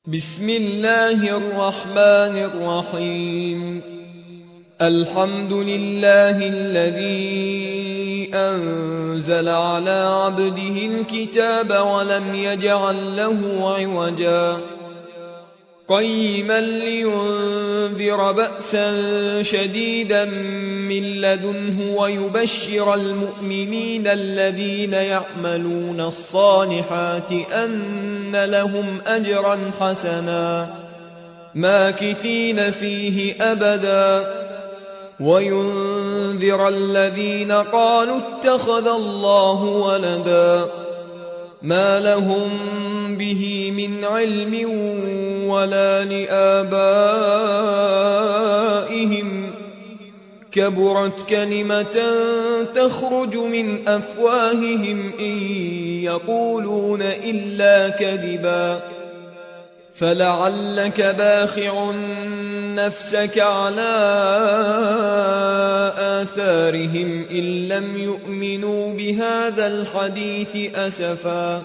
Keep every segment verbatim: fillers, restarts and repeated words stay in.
بسم الله الرحمن الرحيم. الحمد لله الذي أنزل على عبده الكتاب ولم يجعل له عوجا قيما لينذر بأسا شديدا من لدنه ويبشر المؤمنين الذين يعملون الصالحات أن لهم أجرا حسنا ماكثين فيه أبدا وينذر الذين قالوا اتخذ الله ولدا ما لهم به من علم ولا لآبائهم كبرت كلمة تخرج من أفواههم إن يقولون إلا كذبا فلعلك باخع نفسك على آثارهم إن لم يؤمنوا بهذا الحديث أسفا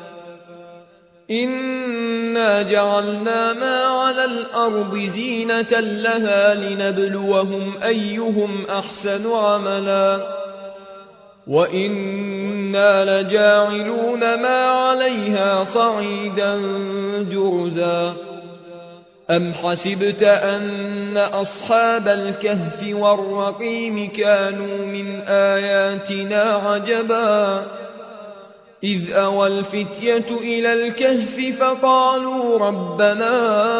إنا جعلنا ما على الأرض زينة لها لنبلوهم أيهم أحسن عملا وإنا لجاعلون ما عليها صعيدا جرزا أم حسبت أن أصحاب الكهف والرقيم كانوا من آياتنا عجبا إذ أوى الفتية إلى الكهف فقالوا ربنا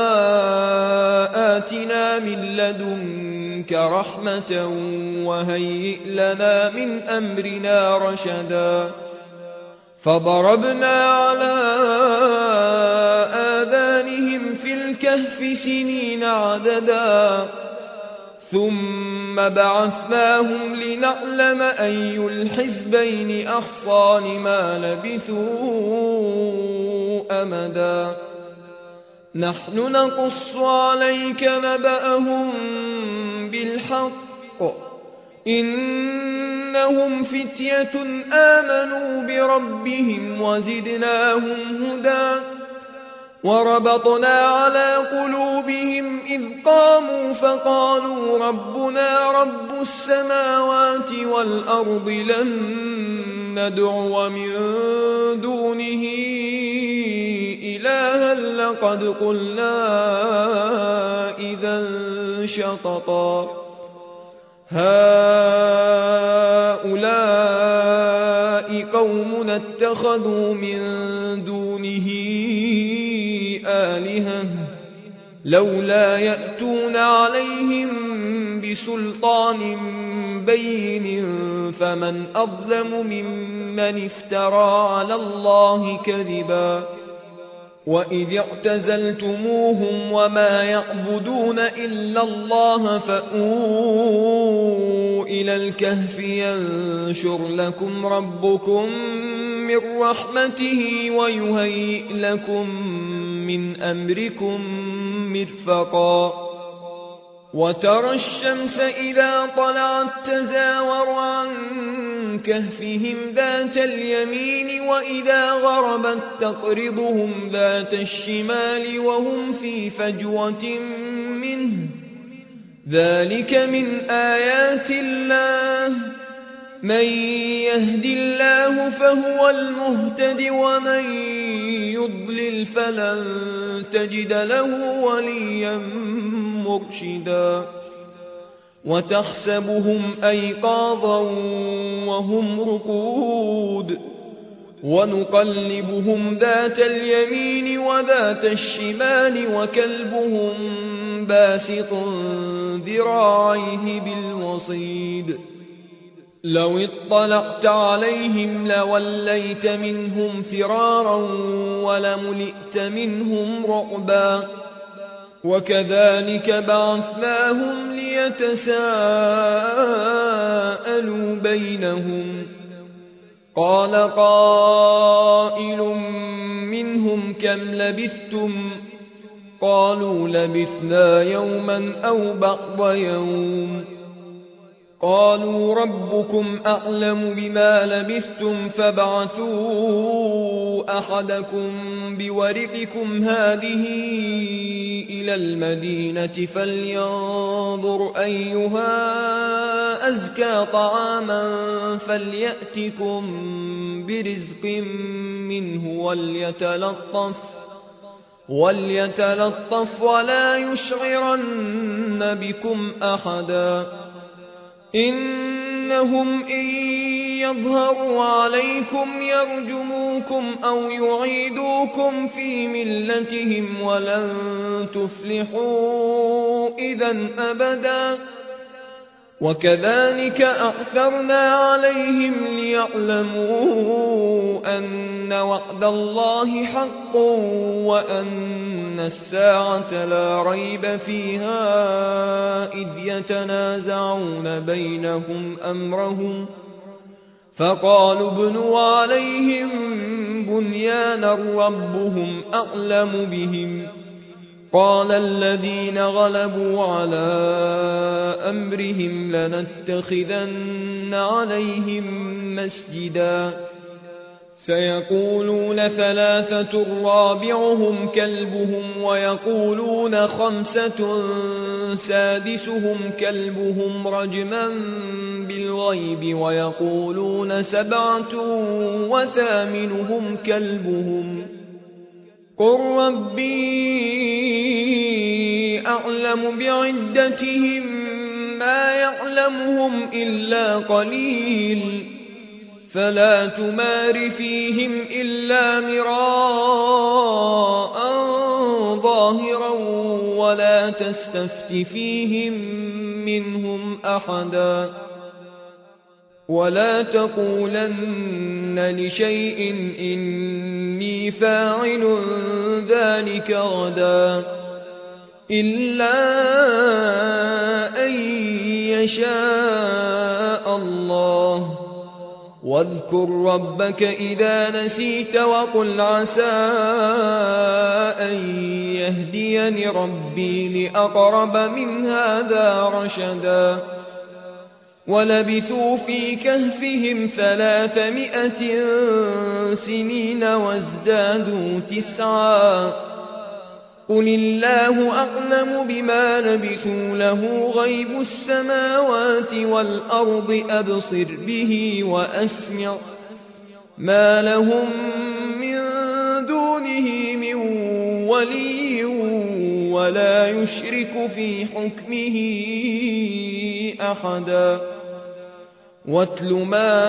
آتنا من لدنك رحمة وهيئ لنا من أمرنا رشدا فضربنا على آذانهم في الكهف سنين عددا ثم بعثناهم لنعلم أي الحزبين أحصى لما لبثوا أمدا نحن نقص عليك نبأهم بالحق إنهم فتية آمنوا بربهم وزدناهم هدى وربطنا على قلوبهم إذ قاموا فقالوا ربنا رب السماوات والأرض لن ندعو من دونه إلها لقد قلنا إذا شططا هؤلاء قومنا اتخذوا من دونه آلهة لولا يأتون عليهم بسلطان بين فمن أظلم ممن افترى على الله كذبا وإذ اعتزلتموهم وما يعبدون إلا الله فأووا إلى الكهف ينشر لكم ربكم من رحمته ويهيئ لكم من أمركم مرفقا وترى الشمس إذا طلعت تزاور عن كهفهم ذات اليمين وإذا غربت تقرضهم ذات الشمال وهم في فجوة منه ذلك من آيات الله من يهد الله فهو المهتد ومن يضلل فلن تجد له وليا مرشدا وتحسبهم أيقاظا وهم رقود ونقلبهم ذات اليمين وذات الشمال وكلبهم باسط ذراعيه بالوصيد لو اطلعت عليهم لوليت منهم فرارا ولملئت منهم رعبا وكذلك بعثناهم ليتساءلوا بينهم قال قائل منهم كم لبثتم قالوا لبثنا يوما أو بعض يوم قالوا ربكم أعلم بما لبثتم فابعثوا أحدكم بورقكم هذه إلى المدينة فلينظر أيها أزكى طعاما فليأتكم برزق منه وليتلطف وليتلطف ولا يشعرن بكم أحدا إنهم إن يظهروا عليكم يرجموكم أو يعيدوكم في ملتهم ولن تفلحوا إذا أبدا وكذلك أعثرنا عليهم ليعلموا أن وعد الله حق وأن الساعة لا ريب فيها إذ يتنازعون بينهم أمرهم فقالوا ابنوا عليهم بنيانا ربهم أعلم بهم قال الذين غلبوا على أمرهم لنتخذن عليهم مسجدا سيقولون ثلاثة رابعهم كلبهم ويقولون خمسة سادسهم كلبهم رجما بالغيب ويقولون سبعة وثامنهم كلبهم قل ربي أعلم بعدتهم ما يعلمهم إلا قليل فلا تمار فيهم إلا مراء ظاهرا ولا تستفت فيهم منهم أحدا ولا تقولن لشيء إني فاعل ذلك غدا إلا أن يشاء الله واذكر ربك إذا نسيت وقل عسى أن يهديني ربي لأقرب من هذا رشدا ولبثوا في كهفهم ثلاثمائة سنين وازدادوا تسعا قل الله أعلم بما لبثوا له غيب السماوات والأرض أبصر به وأسمع ما لهم من دونه من ولي ولا يشرك في حكمه أحدا واتل ما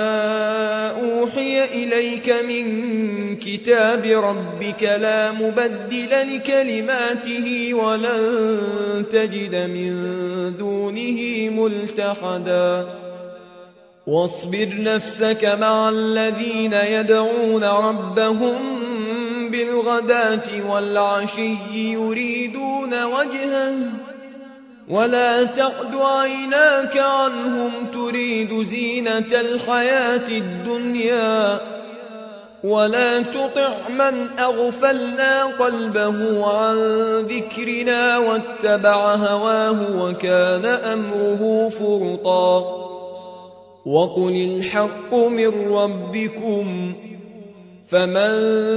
أوحي إليك من كتاب ربك لا مبدل لكلماته ولن تجد من دونه ملتحدا واصبر نفسك مع الذين يدعون ربهم بالغداة والعشي يريدون وجهه ولا تعد عيناك عنهم تريد زينة الحياة الدنيا ولا تطع من أغفلنا قلبه عن ذكرنا واتبع هواه وكان أمره فرطا وقل الحق من ربكم فمن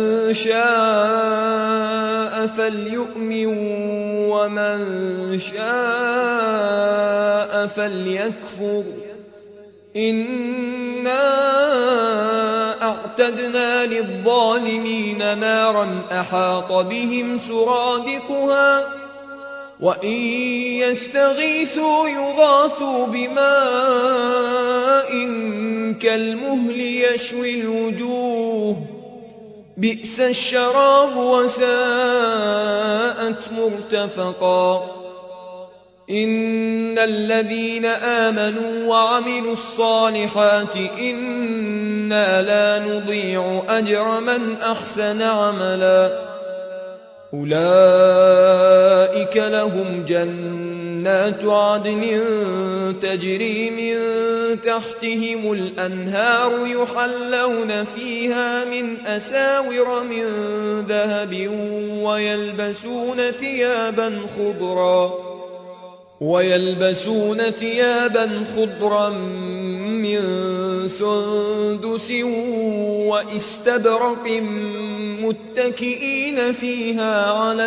شاء فليؤمن ومن شاء فليكفر إنا أعتدنا للظالمين نارا أحاط بهم سرادقها وإن يستغيثوا يغاثوا بماء كالمهل يشوي الوجوه بئس الشراب وساءت مرتفقا إن الذين آمنوا وعملوا الصالحات إنا لا نضيع أجر من أحسن عملا أولئك لهم جنات عدن تجري من تحتهم الأنهار يحلون فيها من أساور من ذهب ويلبسون ثيابا خضرا ويلبسون ثيابا خضرا من سندس واستبرق متكئين فيها على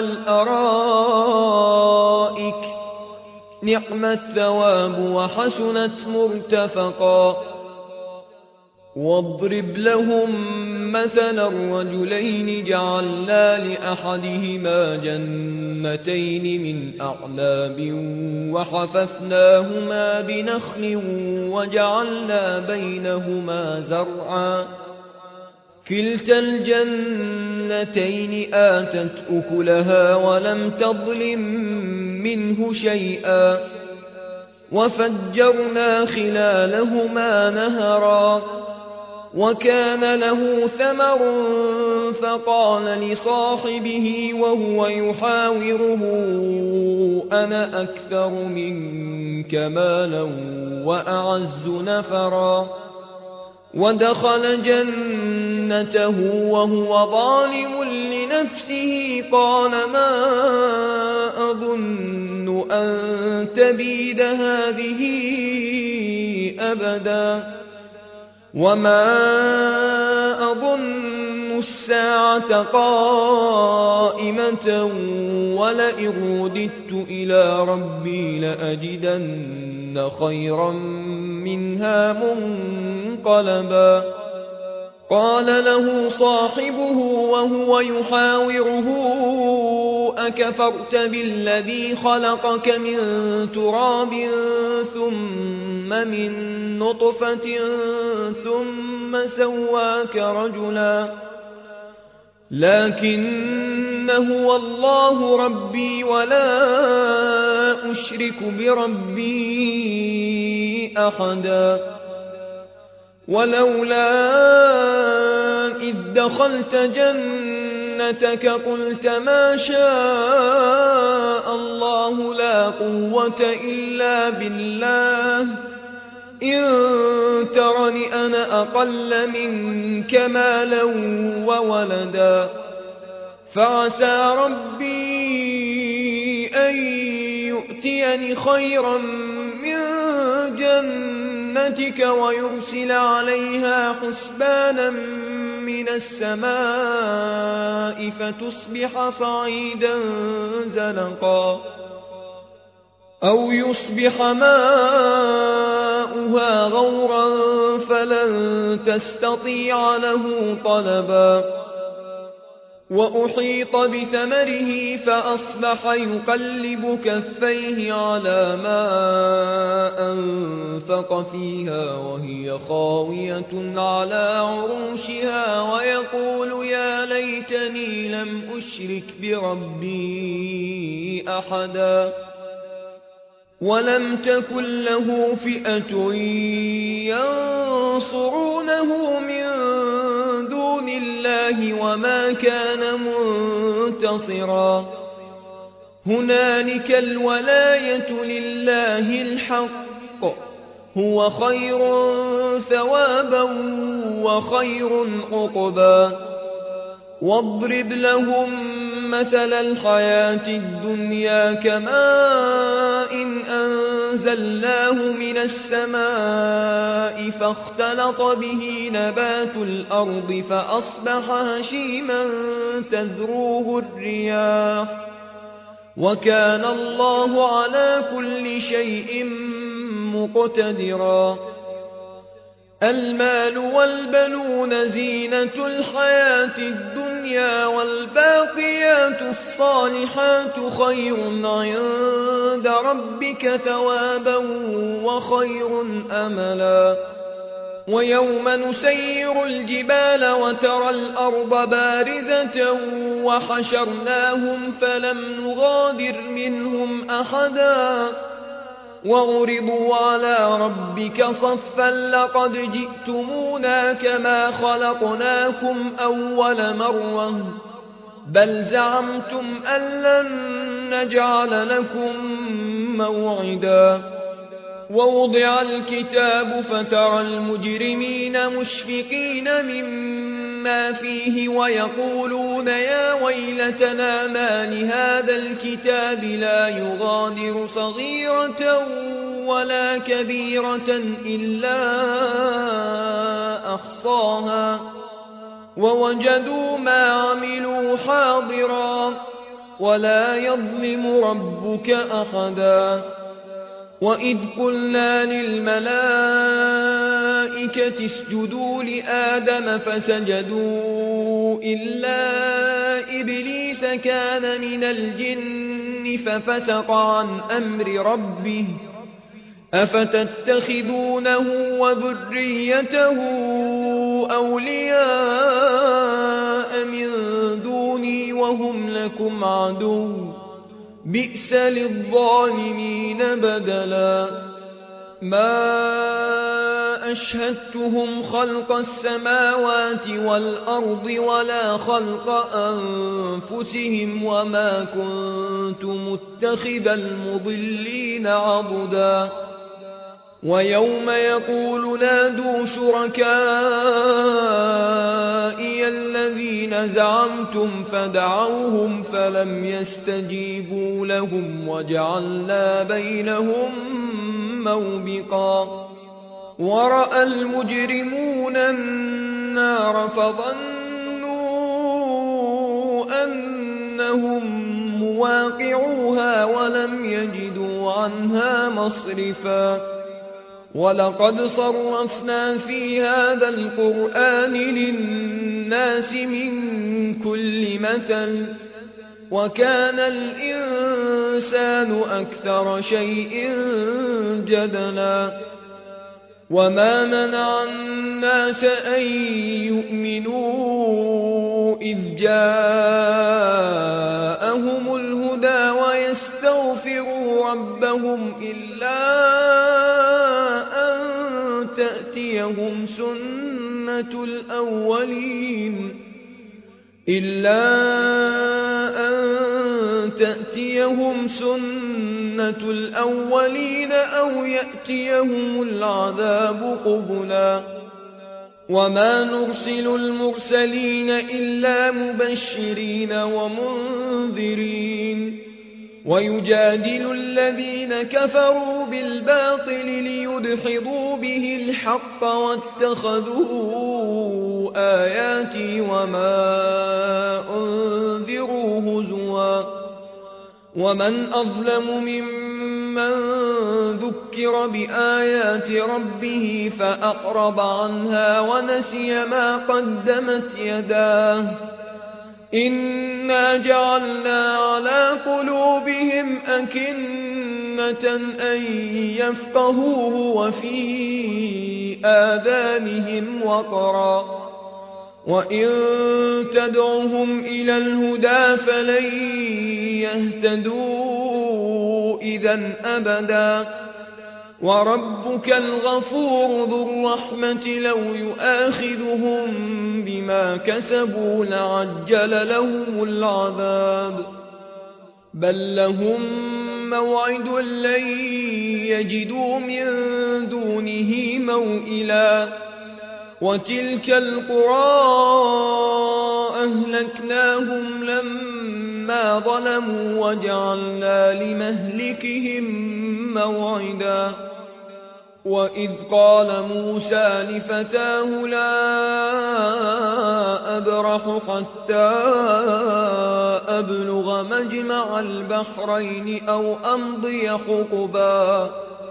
الأرائك نعم الثواب وحسنت مرتفقا واضرب لهم مثلا الرجلين جعلنا لأحدهما جنتين من أعناب وحففناهما بنخل وجعلنا بينهما زرعا كلتا الجنتين آتت أكلها ولم تظلم منه شيئا وفجرنا خلالهما نهرا وكان له ثمر فقال لصاحبه وهو يحاوره أنا أكثر منك مالا وأعز نفرا ودخل جنته وهو ظالم لنفسه قال ما أظن أن تبيد هذه أبدا وما أظن الساعة قائمة ولئن رددت إلى ربي لأجدن خيرا منها منقلبا قال له صاحبه وهو يحاوره أكفرت بالذي خلقك من تراب ثم من نطفة ثم سواك رجلا لكن هو الله ربي ولا أشرك بربي أحدا ولولا إذ دخلت جنتك قلت ما شاء الله لا قوة إلا بالله إن ترني أنا أقل منك مالا وولدا فعسى ربي أن يؤتيني خيرا من جنتك ويرسل عليها حسبانا من السماء فتصبح صعيدا زلقا أو يصبح ماؤها غورا فلن تستطيع له طلبا وأحيط بثمره فأصبح يقلب كفيه على ما أنفق فيها وهي خاوية على عروشها ويقول يا ليتني لم أشرك بربي أحدا ولم تكن له فئة ينصرونه من دون الله وما كان منتصرا هنالك الولاية لله الحق هو خير ثوابا وخير عقبا واضرب لهم مثل الحياة الدنيا كماء إن أنزلناه من السماء فاختلط به نبات الأرض فأصبح هشيما تذروه الرياح وكان الله على كل شيء مقتدرا المال والبنون زينة الحياة الدنيا والباقيات الصالحات خير عند ربك ثوابا وخير أملا ويوم نسير الجبال وترى الأرض بارزة وحشرناهم فلم نغادر منهم أحدا وعرضوا على ربك صفا لقد جئتمونا كما خلقناكم أول مرة بل زعمتم أن لن نجعل لكم موعدا ووضع الكتاب فترى المجرمين مشفقين مما ما فيه ويقولون يا ويلتنا ما لهذا الكتاب لا يغادر صغيرة ولا كبيرة إلا أحصاها ووجدوا ما عملوا حاضرا ولا يظلم ربك أحدا وإذ قلنا للملائكة اسجدوا لآدم فسجدوا إلا إبليس كان من الجن ففسق عن أمر ربه أفتتخذونه وذريته أولياء من دوني وهم لكم عدو بئس للظالمين بدلا ما أشهدتهم خلق السماوات والأرض ولا خلق أنفسهم وما كنت متخذ المضلين عضدا ويوم يقول نادوا شركائي الذين زعمتم فدعوهم فلم يستجيبوا لهم وجعلنا بينهم موبقا ورأى المجرمون النار فظنوا أنهم مواقعوها ولم يجدوا عنها مصرفا ولقد صرفنا في هذا القرآن للناس من كل مثل وكان الإنسان أكثر شيء جدلا وما منع الناس أن يؤمنوا إذ جاءهم الهدى ويستغفروا ربهم إلا أن تأتيهم سنة الأولين إلا أن تأتيهم سنة الأولين أو يأتيهم العذاب قبلا وما نرسل المرسلين إلا مبشرين ومنذرين ويجادل الذين كفروا بالباطل ليدحضوا به الحق واتخذوا آياتي وما أنذروا هزوا ومن أظلم ممن ذكر بآيات ربه فأعرض عنها ونسي ما قدمت يداه إنا جعلنا على قلوبهم أكنة أن يفقهوه وفي آذانهم وقرا وإن تدعهم إلى الهدى فلن يهتدوا إذا أبدا وربك الغفور ذو الرحمة لو يؤاخذهم بما كسبوا لعجل لهم العذاب بل لهم موعد لن يجدوا من دونه موئلا وتلك القرى أهلكناهم لما ظلموا وجعلنا لمهلكهم موعدا وإذ قال موسى لفتاه لا أبرح حتى أبلغ مجمع البحرين أو أمضي حقبا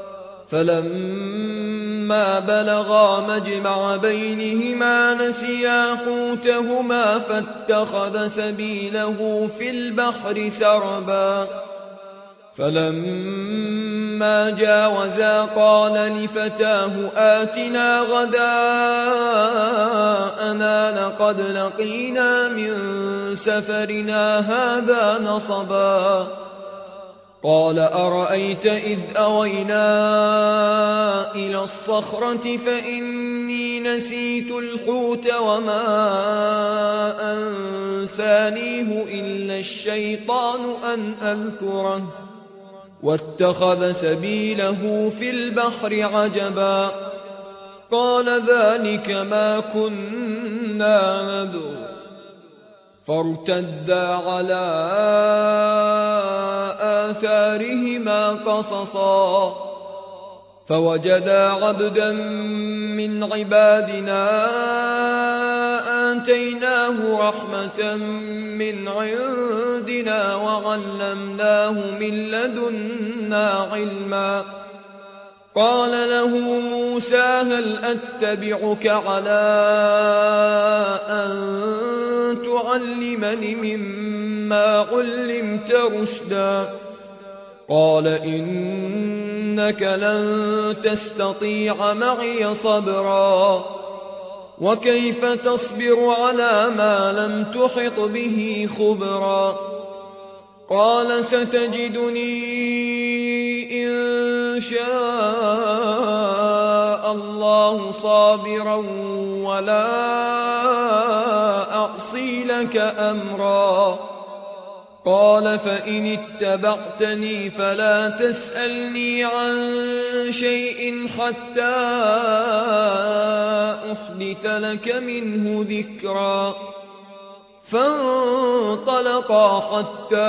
فلما بلغا مجمع بينهما نسيا حوتهما فاتخذ سبيله في البحر سربا فلما جاوزا قال لفتاه آتنا غداءنا لقد لقينا من سفرنا هذا نصبا قال أرأيت إذ أوينا إلى الصخرة فإني نسيت الحوت وما أنسانيه إلا الشيطان أن أذكره واتخذ سبيله في البحر عجبا قال ذلك ما كنا نبغ فارتدا على آثارهما قصصا فوجدا عبدا من عبادنا آتيناه رحمة من عندنا وعلمناه من لدنا علما قال له موسى هل أتبعك على أن تعلمني مما علمت رشدا قال إنك لن تستطيع معي صبرا وكيف تصبر على ما لم تحط به خبرا قال ستجدني إن شاء الله صابرا ولا أعصي لك أمرا قال فإن اتبعتني فلا تسألني عن شيء حتى أحدث لك منه ذكرا فانطلقا حتى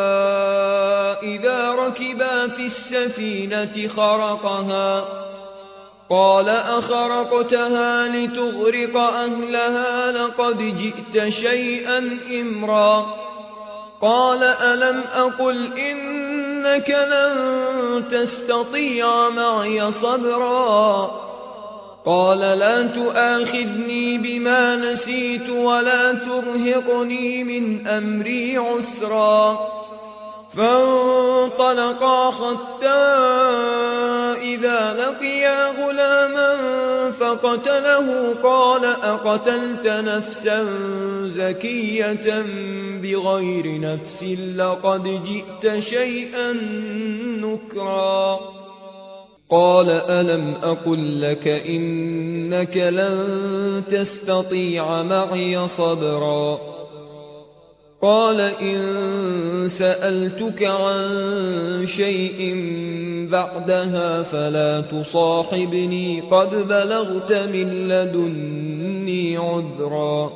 إذا ركبا في السفينة خرقها قال أخرقتها لتغرق أهلها لقد جئت شيئا إمرا قال ألم أقل إنك لن تستطيع معي صبرا قال لا تؤاخذني بما نسيت ولا ترهقني من أمري عسرا فانطلقا حتى إذا لقيا غلاما فقتله قال أقتلت نفسا زكية بغير نفس لقد جئت شيئا نكرا قال ألم أقل لك إنك لن تستطيع معي صبرا قال إن سألتك عن شيء بعدها فلا تصاحبني قد بلغت من لدني عذرا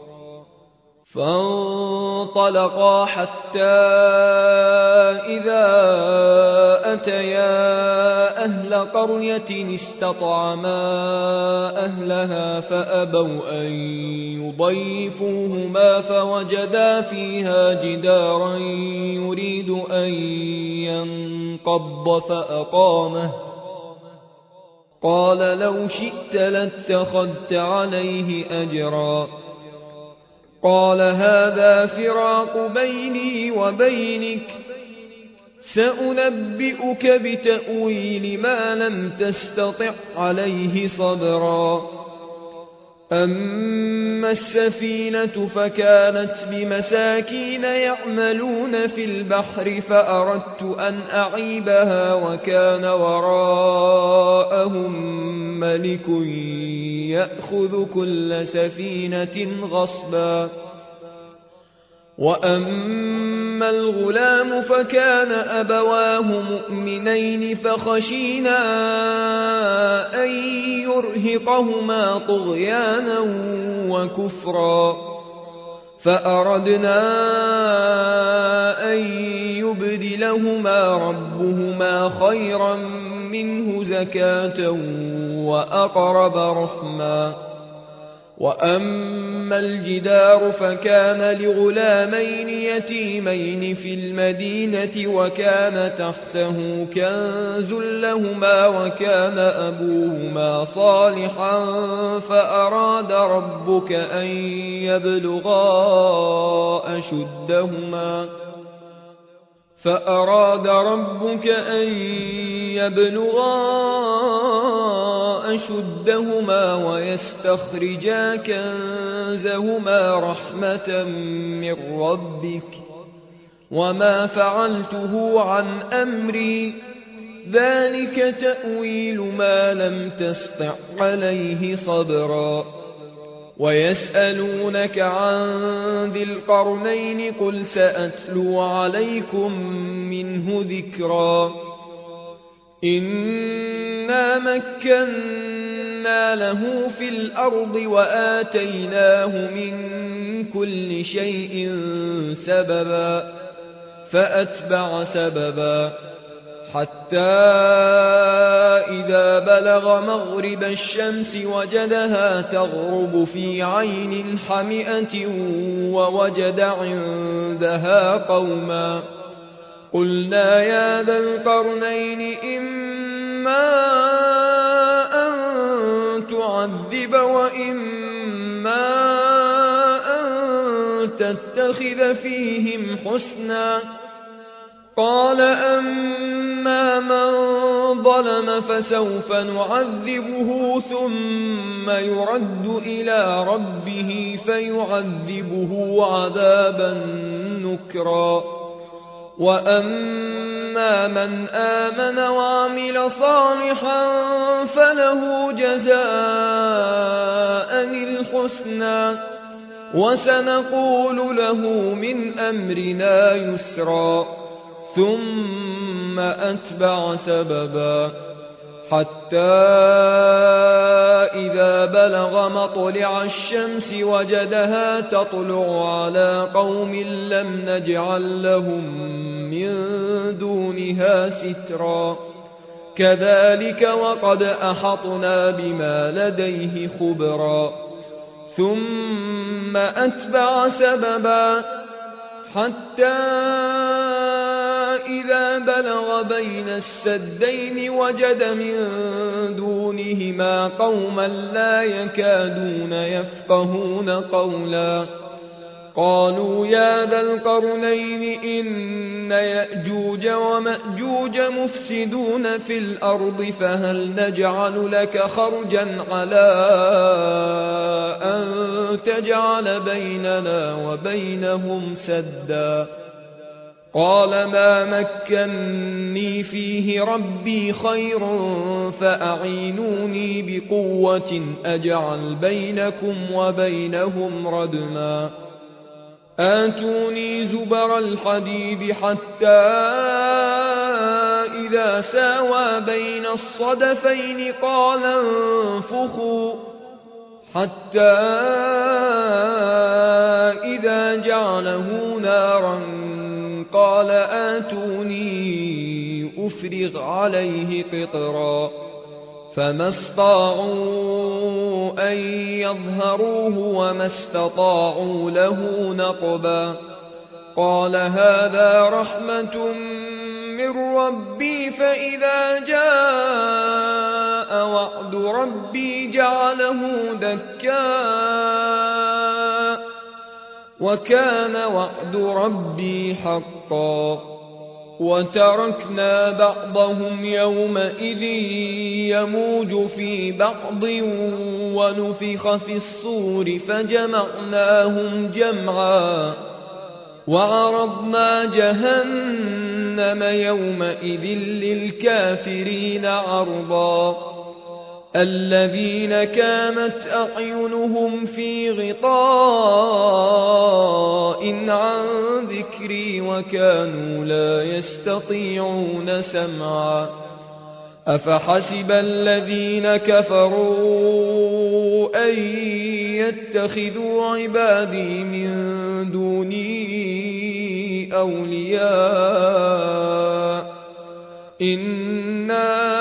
فانطلقا حتى إذا أتيا أهل قرية استطعما أهلها فأبوا أن يضيفوهما فوجدا فيها جدارا يريد أن ينقض فأقامه قال لو شئت لاتخذت عليه أجرا قال هذا فراق بيني وبينك سأنبئك بتأويل ما لم تستطع عليه صبرا أما السفينة فكانت بمساكين يعملون في البحر فأردت أن أعيبها وكان وراءهم ملك يأخذ كل سفينة غصبا وأما الغلام فكان أبواه مؤمنين فخشينا أن يرهقهما طغيانا وكفرا فأردنا أن يبدلهما ربهما خيرا منه زكاة وأقرب رحما وأما الجدار فكان لغلامين يتيمين في المدينة وكان تحته كنز لهما وكان أبوهما صالحا فأراد ربك أن يبلغا أشدهما فأراد ربك أن يبلغا أشدهما ويستخرجا كنزهما رحمة من ربك وما فعلته عن أمري ذلك تأويل ما لم تسطع عليه صبرا ويسألونك عن ذي القرنين قل سأتلو عليكم منه ذكرا إنا مكنا ومكنا له في الأرض وآتيناه من كل شيء سببا فأتبع سببا حتى إذا بلغ مغرب الشمس وجدها تغرب في عين حمئة ووجد عندها قوما قلنا يا ذا القرنين إما أن تعذب وإما أن تتخذ فيهم حسنا قال أما من ظلم فسوف نعذبه ثم يرد إلى ربه فيعذبه عذابا نكرا وأما من آمن وعمل صالحا فله جزاء الحسنى وسنقول له من أمرنا يسرا ثم أتبع سببا حتى إذا بلغ مطلع الشمس وجدها تطلع على قوم لم نجعل لهم من دونها سترا كذلك وقد أحطنا بما لديه خبرا ثم أتبع سببا حتى إذا بلغ بين السدين وجد من دونهما قوما لا يكادون يفقهون قولا قالوا يا ذا القرنين إن يأجوج ومأجوج مفسدون في الأرض فهل نجعل لك خرجا على أن تجعل بيننا وبينهم سدا قال ما مكني فيه ربي خير فأعينوني بقوة أجعل بينكم وبينهم ردما آتوني زبر الحديد حتى إذا ساوى بين الصدفين قال انفخوا حتى إذا جعله نارا قال آتوني أفرغ عليه قطرا فما استطاعوا أن يظهروه وما استطاعوا له نقبا قال هذا رحمة من ربي فإذا جاء وعد ربي جعله دكا وكان وعد ربي حقا وتركنا بعضهم يومئذ يموج في بعض ونفخ في الصور فجمعناهم جمعا وعرضنا جهنم يومئذ للكافرين عرضا الذين كانت أعينهم في غطاء عن ذكري وكانوا لا يستطيعون سمعا أفحسب الذين كفروا أن يتخذوا عبادي من دوني أولياء إنا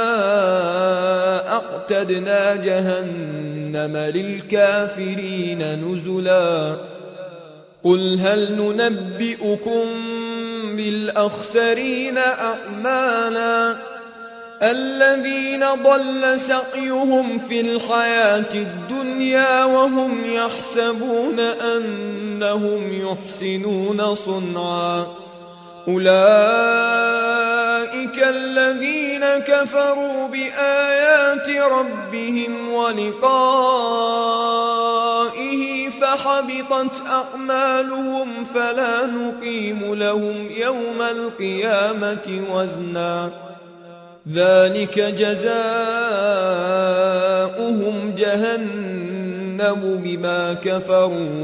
أعتدنا جهنم للكافرين نزلا قل هل ننبئكم بالأخسرين أعمالا الذين ضل سعيهم في الحياة الدنيا وهم يحسبون أنهم يحسنون صنعا أولئك الذين كفروا بآيات ربهم ولقائه فحبطت أعمالهم فلا نقيم لهم يوم القيامة وزنا ذلك جزاؤهم جهنم بما كفروا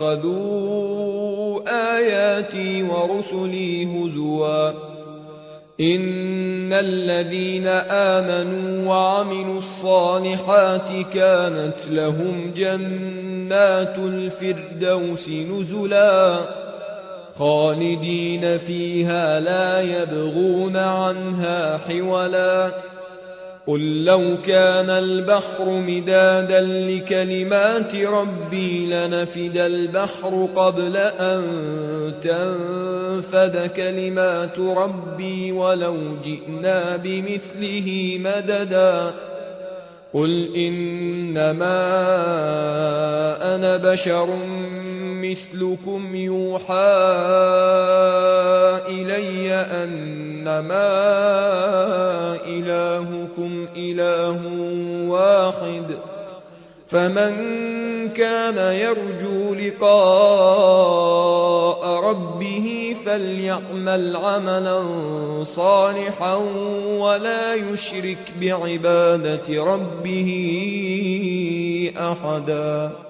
واتخذوا آياتي ورسلي هزوا إن الذين آمنوا وعملوا الصالحات كانت لهم جنات الفردوس نزلا خالدين فيها لا يبغون عنها حولا قل لو كان البحر مدادا لكلمات ربي لنفد البحر قبل أن تنفد كلمات ربي ولو جئنا بمثله مددا قل إنما أنا بشر مثلكم يوحى إلي أنما إلهكم إله واحد فمن كان يرجو لقاء ربه فليعمل عملا صالحا ولا يشرك بعبادة ربه أحدا.